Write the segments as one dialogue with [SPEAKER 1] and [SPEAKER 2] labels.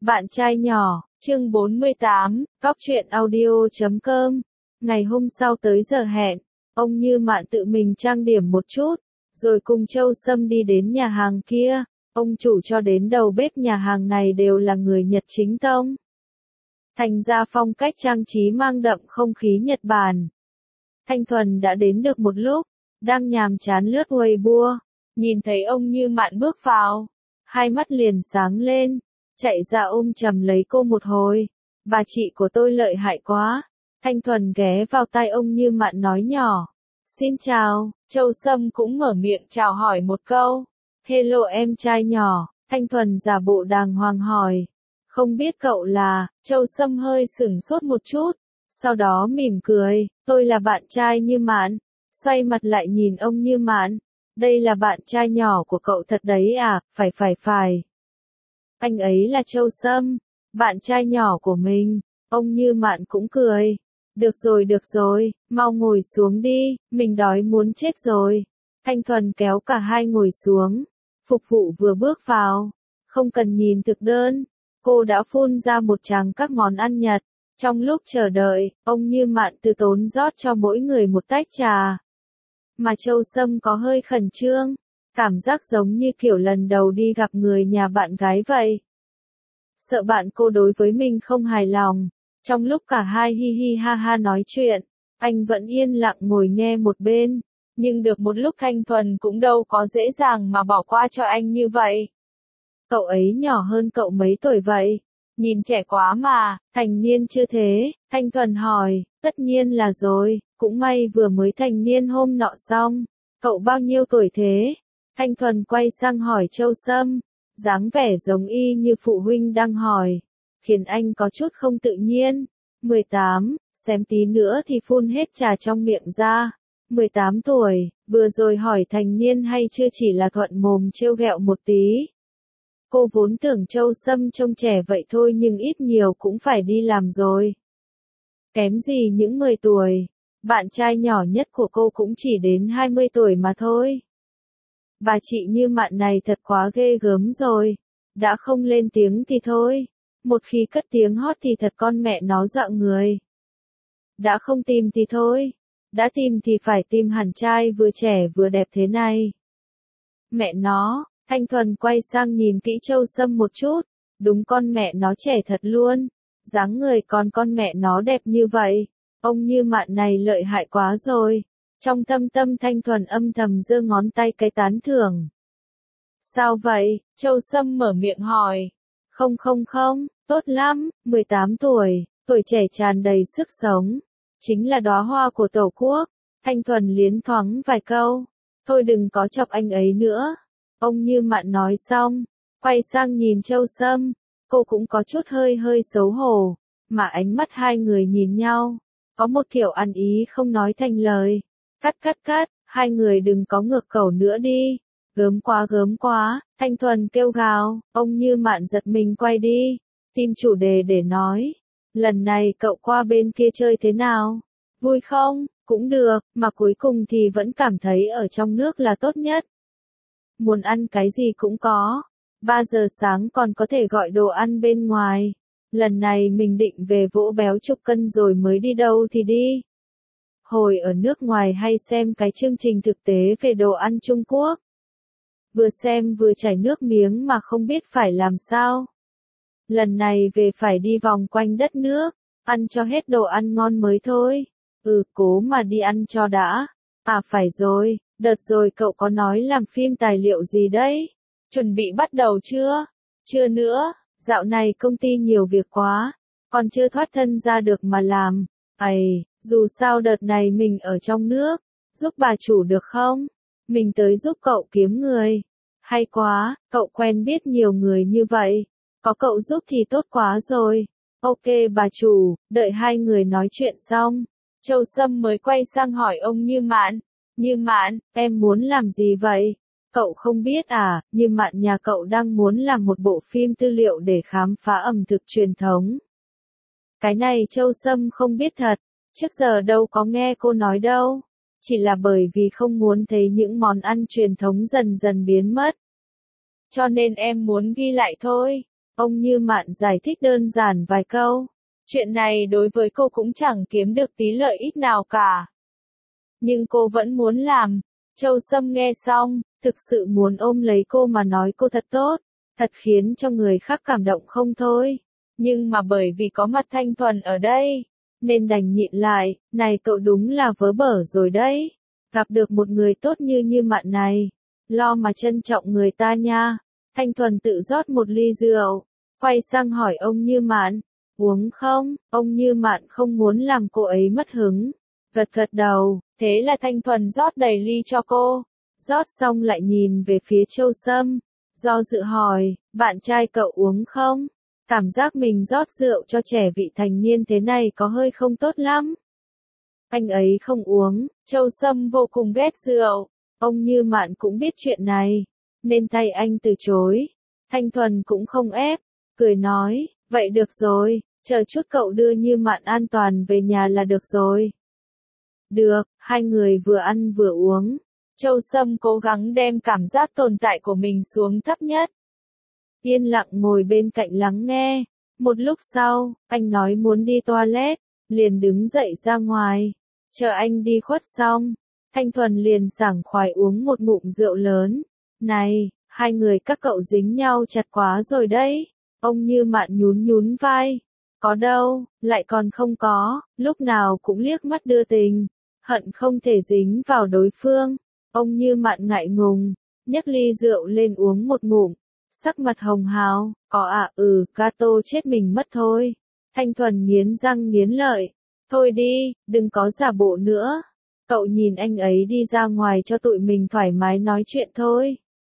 [SPEAKER 1] Bạn trai nhỏ, chương 48, Góc truyện audio.com. Ngày hôm sau tới giờ hẹn, ông Như Mạn tự mình trang điểm một chút, rồi cùng Châu Sâm đi đến nhà hàng kia. Ông chủ cho đến đầu bếp nhà hàng này đều là người Nhật chính tông. Thành ra phong cách trang trí mang đậm không khí Nhật Bản. Thanh Thuần đã đến được một lúc, đang nhàm chán lướt Weibo, nhìn thấy ông Như Mạn bước vào, hai mắt liền sáng lên, chạy ra ôm chầm lấy cô một hồi. Bà chị của tôi lợi hại quá. Thanh Thuần ghé vào tai ông Như Mạn nói nhỏ. Xin chào. Châu Sâm cũng mở miệng chào hỏi một câu. Hello em trai nhỏ. Thanh Thuần giả bộ đàng hoàng hỏi. Không biết cậu là. Châu Sâm hơi sửng sốt một chút, sau đó mỉm cười. Tôi là bạn trai Như Mạn. Xoay mặt lại nhìn ông Như Mạn. Đây là bạn trai nhỏ của cậu thật đấy à? Phải. Anh ấy là Châu Sâm, bạn trai nhỏ của mình. Ông Như Mạn cũng cười. Được rồi, mau ngồi xuống đi, mình đói muốn chết rồi. Thanh Thuần kéo cả hai ngồi xuống. Phục vụ vừa bước vào, không cần nhìn thực đơn, cô đã phun ra một tràng các món ăn Nhật. Trong lúc chờ đợi, ông Như Mạn từ tốn rót cho mỗi người một tách trà. Mà Châu Sâm có hơi khẩn trương. Cảm giác giống như kiểu lần đầu đi gặp người nhà bạn gái vậy. Sợ bạn cô đối với mình không hài lòng. Trong lúc cả hai hi hi ha ha nói chuyện, anh vẫn yên lặng ngồi nghe một bên. Nhưng được một lúc Thanh Thuần cũng đâu có dễ dàng mà bỏ qua cho anh như vậy. Cậu ấy nhỏ hơn cậu mấy tuổi vậy? Nhìn trẻ quá mà, thành niên chưa thế? Thanh Thuần hỏi. Tất nhiên là rồi, cũng may vừa mới thành niên hôm nọ xong. Cậu bao nhiêu tuổi thế? Thanh Thuần quay sang hỏi Châu Sâm, dáng vẻ giống y như phụ huynh đang hỏi, khiến anh có chút không tự nhiên. 18, xém tí nữa thì phun hết trà trong miệng ra. 18 tuổi, vừa rồi hỏi thành niên hay chưa chỉ là thuận mồm trêu ghẹo một tí. Cô vốn tưởng Châu Sâm trông trẻ vậy thôi nhưng ít nhiều cũng phải đi làm rồi. Kém gì những 10 tuổi, bạn trai nhỏ nhất của cô cũng chỉ đến 20 tuổi mà thôi. Bà chị Như Mạn này thật quá ghê gớm rồi. Đã không lên tiếng thì thôi. Một khi cất tiếng hót thì thật con mẹ nó dọa người. Đã không tìm thì thôi. Đã tìm thì phải tìm hẳn trai vừa trẻ vừa đẹp thế này. Mẹ nó, Thanh Thuần quay sang nhìn kỹ Châu Sâm một chút. Đúng con mẹ nó trẻ thật luôn. Dáng người còn con mẹ nó đẹp như vậy. Ông Như Mạn này lợi hại quá rồi. Trong thâm tâm Thanh Thuần âm thầm giơ ngón tay cái tán thưởng. Sao vậy? Châu Sâm mở miệng hỏi. Không, tốt lắm, 18 tuổi, tuổi trẻ tràn đầy sức sống. Chính là đóa hoa của Tổ quốc. Thanh Thuần liến thoáng vài câu. Thôi đừng có chọc anh ấy nữa. Ông Như Mạn nói xong, quay sang nhìn Châu Sâm. Cô cũng có chút hơi xấu hổ, mà ánh mắt hai người nhìn nhau. Có một kiểu ăn ý không nói thành lời. Cắt, hai người đừng có ngược cẩu nữa đi. Gớm quá, Thanh Thuần kêu gào, ông Như Mạn giật mình quay đi, tìm chủ đề để nói. Lần này cậu qua bên kia chơi thế nào? Vui không? Cũng được, mà cuối cùng thì vẫn cảm thấy ở trong nước là tốt nhất. Muốn ăn cái gì cũng có. 3 giờ sáng còn có thể gọi đồ ăn bên ngoài. Lần này mình định về vỗ béo chục cân rồi mới đi đâu thì đi. Hồi ở nước ngoài hay xem cái chương trình thực tế về đồ ăn Trung Quốc. Vừa xem vừa chảy nước miếng mà không biết phải làm sao. Lần này về phải đi vòng quanh đất nước, ăn cho hết đồ ăn ngon mới thôi. Cố mà đi ăn cho đã. À phải rồi, đợt rồi cậu có nói làm phim tài liệu gì đấy? Chuẩn bị bắt đầu chưa? Chưa nữa, dạo này công ty nhiều việc quá, còn chưa thoát thân ra được mà làm. Dù sao đợt này mình ở trong nước, giúp bà chủ được không? Mình tới giúp cậu kiếm người. Hay quá, cậu quen biết nhiều người như vậy. Có cậu giúp thì tốt quá rồi. Ok bà chủ, đợi hai người nói chuyện xong. Châu Sâm mới quay sang hỏi ông Như Mạn. Như Mạn, em muốn làm gì vậy? Cậu không biết à, Như Mạn nhà cậu đang muốn làm một bộ phim tư liệu để khám phá ẩm thực truyền thống. Cái này Châu Sâm không biết thật. Trước giờ đâu có nghe cô nói đâu. Chỉ là bởi vì không muốn thấy những món ăn truyền thống dần dần biến mất. Cho nên em muốn ghi lại thôi. Ông Như Mạn giải thích đơn giản vài câu. Chuyện này đối với cô cũng chẳng kiếm được tí lợi ích nào cả. Nhưng cô vẫn muốn làm. Châu Sâm nghe xong, thực sự muốn ôm lấy cô mà nói cô thật tốt, thật khiến cho người khác cảm động không thôi. Nhưng mà bởi vì có mặt Thanh Thuần ở đây, nên đành nhịn lại, này cậu đúng là vớ bở rồi đấy. Gặp được một người tốt như Mạn này, lo mà trân trọng người ta nha. Thanh Thuần tự rót một ly rượu, quay sang hỏi ông Như Mạn, uống không? Ông Như Mạn không muốn làm cô ấy mất hứng, gật gật đầu, thế là Thanh Thuần rót đầy ly cho cô. Rót xong lại nhìn về phía Châu Sâm, do dự hỏi, bạn trai cậu uống không? Cảm giác mình rót rượu cho trẻ vị thành niên thế này có hơi không tốt lắm. Anh ấy không uống. Châu Sâm vô cùng ghét rượu. Ông Như Mạn cũng biết chuyện này, nên thay anh từ chối. Thanh Thuần cũng không ép, cười nói, vậy được rồi, chờ chút cậu đưa Như Mạn an toàn về nhà là được rồi. Được, hai người vừa ăn vừa uống. Châu Sâm cố gắng đem cảm giác tồn tại của mình xuống thấp nhất. Yên lặng ngồi bên cạnh lắng nghe. Một lúc sau, anh nói muốn đi toilet, liền đứng dậy ra ngoài. Chờ anh đi khuất xong, Thanh Thuần liền sảng khoái uống một ngụm rượu lớn. Này, hai người các cậu dính nhau chặt quá rồi đấy. Ông Như Mạn nhún vai. Có đâu, lại còn không có, lúc nào cũng liếc mắt đưa tình. Hận không thể dính vào đối phương. Ông Như Mạn ngại ngùng, nhấc ly rượu lên uống một ngụm. Sắc mặt hồng hào, có Cato chết mình mất thôi. Thanh Thuần nghiến răng nghiến lợi. Thôi đi, đừng có giả bộ nữa. Cậu nhìn anh ấy đi ra ngoài cho tụi mình thoải mái nói chuyện thôi.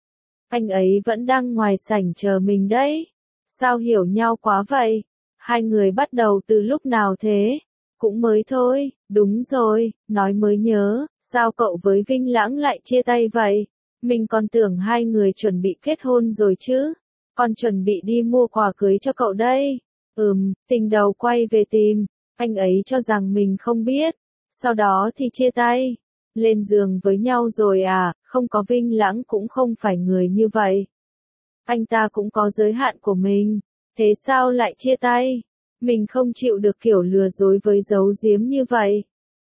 [SPEAKER 1] Anh ấy vẫn đang ngoài sảnh chờ mình đấy. Sao hiểu nhau quá vậy? Hai người bắt đầu từ lúc nào thế? Cũng mới thôi, đúng rồi, nói mới nhớ, sao cậu với Vinh Lãng lại chia tay vậy? Mình còn tưởng hai người chuẩn bị kết hôn rồi chứ. Còn chuẩn bị đi mua quà cưới cho cậu đây. Tình đầu quay về tìm, anh ấy cho rằng mình không biết. Sau đó thì chia tay. Lên giường với nhau rồi à, không có Vinh Lãng cũng không phải người như vậy. Anh ta cũng có giới hạn của mình. Thế sao lại chia tay? Mình không chịu được kiểu lừa dối với giấu giếm như vậy.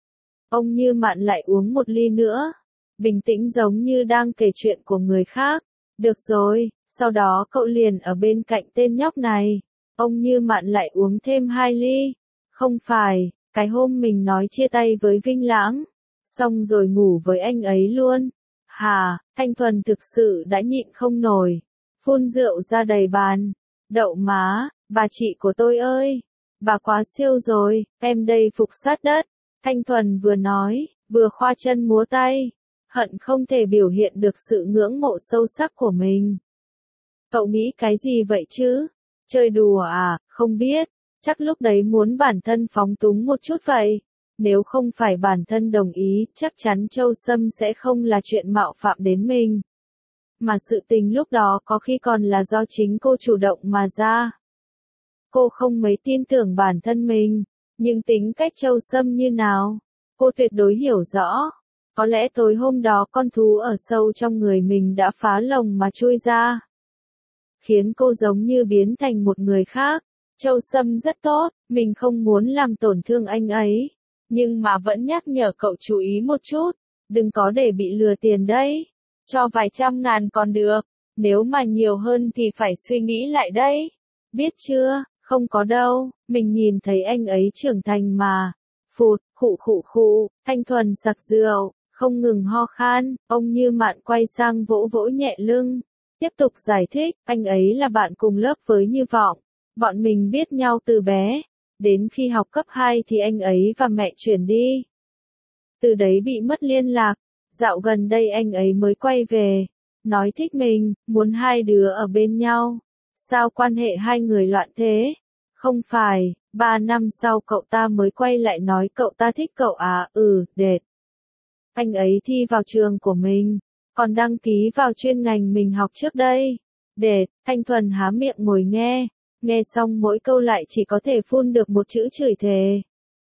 [SPEAKER 1] Ông Như Mạn lại uống một ly nữa. Bình tĩnh giống như đang kể chuyện của người khác. Được rồi, sau đó cậu liền ở bên cạnh tên nhóc này. Ông Như Mạn lại uống thêm 2 ly. Không phải, cái hôm mình nói chia tay với Vinh Lãng. Xong rồi ngủ với anh ấy luôn. Hà, Thanh Thuần thực sự đã nhịn không nổi. Phun rượu ra đầy bàn. Đậu má, bà chị của tôi ơi. Bà quá siêu rồi, em đây phục sát đất. Thanh Thuần vừa nói, vừa khoa chân múa tay. Hận không thể biểu hiện được sự ngưỡng mộ sâu sắc của mình. Cậu nghĩ cái gì vậy chứ? Chơi đùa à, không biết. Chắc lúc đấy muốn bản thân phóng túng một chút vậy. Nếu không phải bản thân đồng ý, chắc chắn Châu Sâm sẽ không là chuyện mạo phạm đến mình. Mà sự tình lúc đó có khi còn là do chính cô chủ động mà ra. Cô không mấy tin tưởng bản thân mình, nhưng tính cách Châu Sâm như nào, cô tuyệt đối hiểu rõ. Có lẽ tối hôm đó con thú ở sâu trong người mình đã phá lồng mà chui ra. Khiến cô giống như biến thành một người khác. Châu Sâm rất tốt, mình không muốn làm tổn thương anh ấy. Nhưng mà vẫn nhắc nhở cậu chú ý một chút, đừng có để bị lừa tiền đấy. Cho vài trăm ngàn còn được, nếu mà nhiều hơn thì phải suy nghĩ lại đấy. Biết chưa, không có đâu, mình nhìn thấy anh ấy trưởng thành mà. Phụt, khụ, Thanh Thuần sặc rượu, không ngừng ho khan, ông Như Mạn quay sang vỗ vỗ nhẹ lưng. Tiếp tục giải thích, anh ấy là bạn cùng lớp với Như Vọng. Bọn mình biết nhau từ bé. Đến khi học cấp 2 thì anh ấy và mẹ chuyển đi. Từ đấy bị mất liên lạc. Dạo gần đây anh ấy mới quay về. Nói thích mình, muốn hai đứa ở bên nhau. Sao quan hệ hai người loạn thế? Không phải, 3 năm sau cậu ta mới quay lại nói cậu ta thích cậu à, đệt. Anh ấy thi vào trường của mình, còn đăng ký vào chuyên ngành mình học trước đây. Đệt, Thanh Thuần há miệng ngồi nghe xong mỗi câu lại chỉ có thể phun được một chữ chửi thề.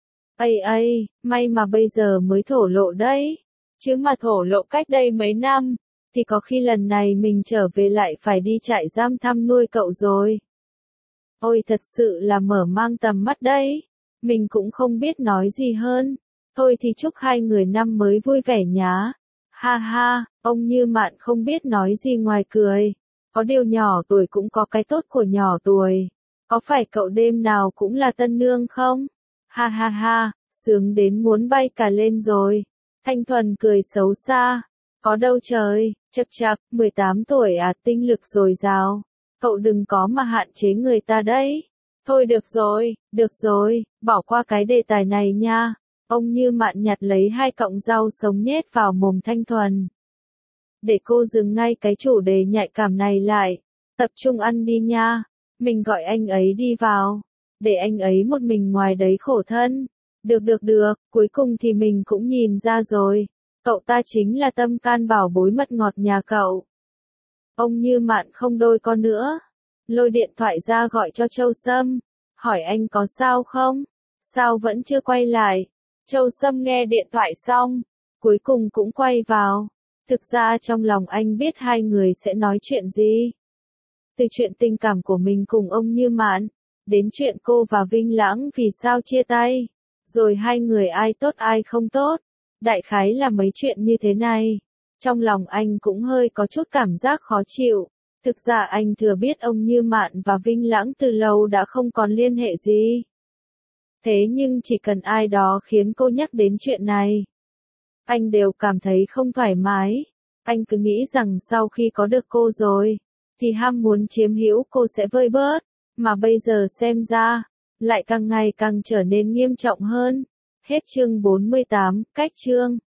[SPEAKER 1] Ây, may mà bây giờ mới thổ lộ đấy. Chứ mà thổ lộ cách đây mấy năm, thì có khi lần này mình trở về lại phải đi trại giam thăm nuôi cậu rồi. Ôi thật sự là mở mang tầm mắt đấy. Mình cũng không biết nói gì hơn. Thôi thì chúc hai người năm mới vui vẻ nhá. Ha ha, ông Như Mạn không biết nói gì ngoài cười. Có điều nhỏ tuổi cũng có cái tốt của nhỏ tuổi. Có phải cậu đêm nào cũng là tân nương không? Ha ha ha, sướng đến muốn bay cả lên rồi. Thanh Thuần cười xấu xa. Có đâu trời, chậc chậc, 18 tuổi à, tinh lực dồi dào. Cậu đừng có mà hạn chế người ta đấy. Thôi được rồi, bỏ qua cái đề tài này nha. Ông Như Mạn nhặt lấy 2 cọng rau sống nhét vào mồm Thanh Thuần. Để cô dừng ngay cái chủ đề nhạy cảm này lại. Tập trung ăn đi nha. Mình gọi anh ấy đi vào. Để anh ấy một mình ngoài đấy khổ thân. Được, cuối cùng thì mình cũng nhìn ra rồi. Cậu ta chính là tâm can bảo bối mật ngọt nhà cậu. Ông Như Mạn không đôi con nữa. Lôi điện thoại ra gọi cho Châu Sâm. Hỏi anh có sao không? Sao vẫn chưa quay lại? Châu Sâm nghe điện thoại xong. Cuối cùng cũng quay vào. Thực ra trong lòng anh biết hai người sẽ nói chuyện gì. Từ chuyện tình cảm của mình cùng ông Như Mạn. Đến chuyện cô và Vinh Lãng vì sao chia tay. Rồi hai người ai tốt ai không tốt. Đại khái là mấy chuyện như thế này. Trong lòng anh cũng hơi có chút cảm giác khó chịu. Thực ra anh thừa biết ông Như Mạn và Vinh Lãng từ lâu đã không còn liên hệ gì. Thế nhưng chỉ cần ai đó khiến cô nhắc đến chuyện này, anh đều cảm thấy không thoải mái. Anh cứ nghĩ rằng sau khi có được cô rồi, thì ham muốn chiếm hữu cô sẽ vơi bớt. Mà bây giờ xem ra, lại càng ngày càng trở nên nghiêm trọng hơn. Hết chương 48, cách chương.